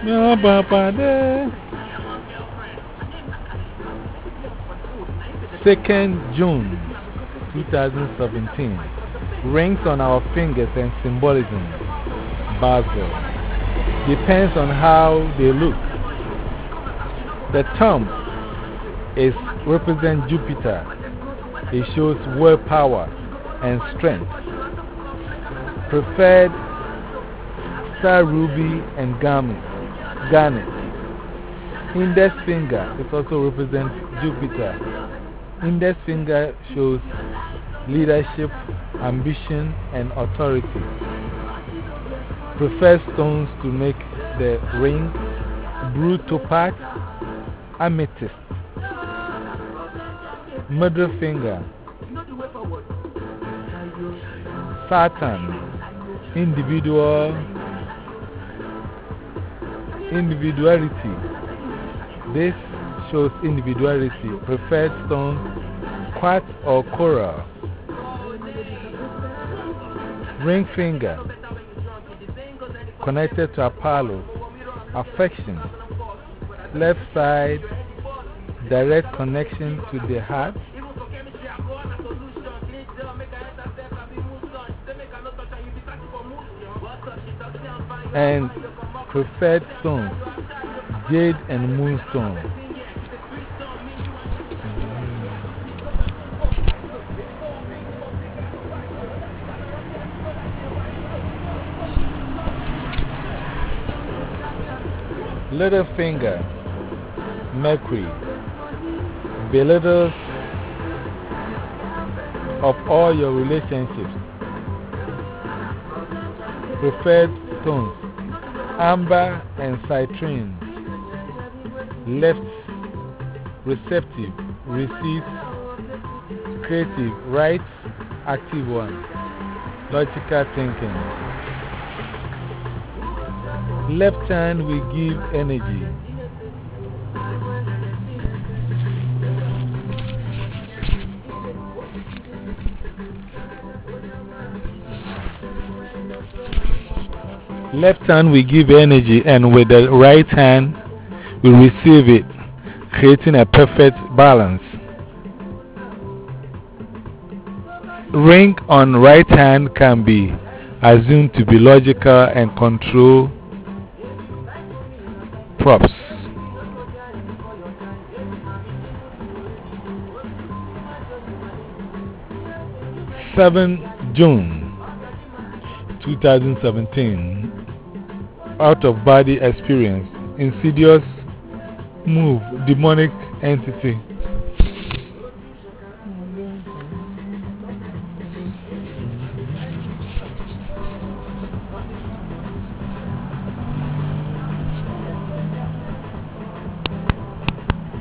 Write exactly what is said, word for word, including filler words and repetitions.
No, Papa, there. second of June twenty seventeen. Rings on our fingers and symbolism. Basel. Depends on how they look. The thumb is represent Jupiter. It shows willpower and strength. Preferred star ruby and garnet. garnet. Index finger is also represent Jupiter. Index finger shows leadership, ambition, and authority. Preferred stones to make the ring: blue topaz, amethyst. Middle finger, Saturn, individual, individuality. This shows individuality. Preferred stone, quartz or coral. Ring finger, connected to Apollo, affection. Left side, direct connection to the heart. And preferred stones, jade and moonstone. Little finger, Mercury. Belittles of all your relationships. Preferred stones, amber and citrine. Left, receptive, receives, creative, right, active one. Logical thinking. Left hand will give energy. Left hand will give energy, and with the right hand will receive it, creating a perfect balance. Ring on right hand can be assumed to be logical and control props. seventh of June twenty seventeen. Out of body experience. Insidious move. Demonic entity.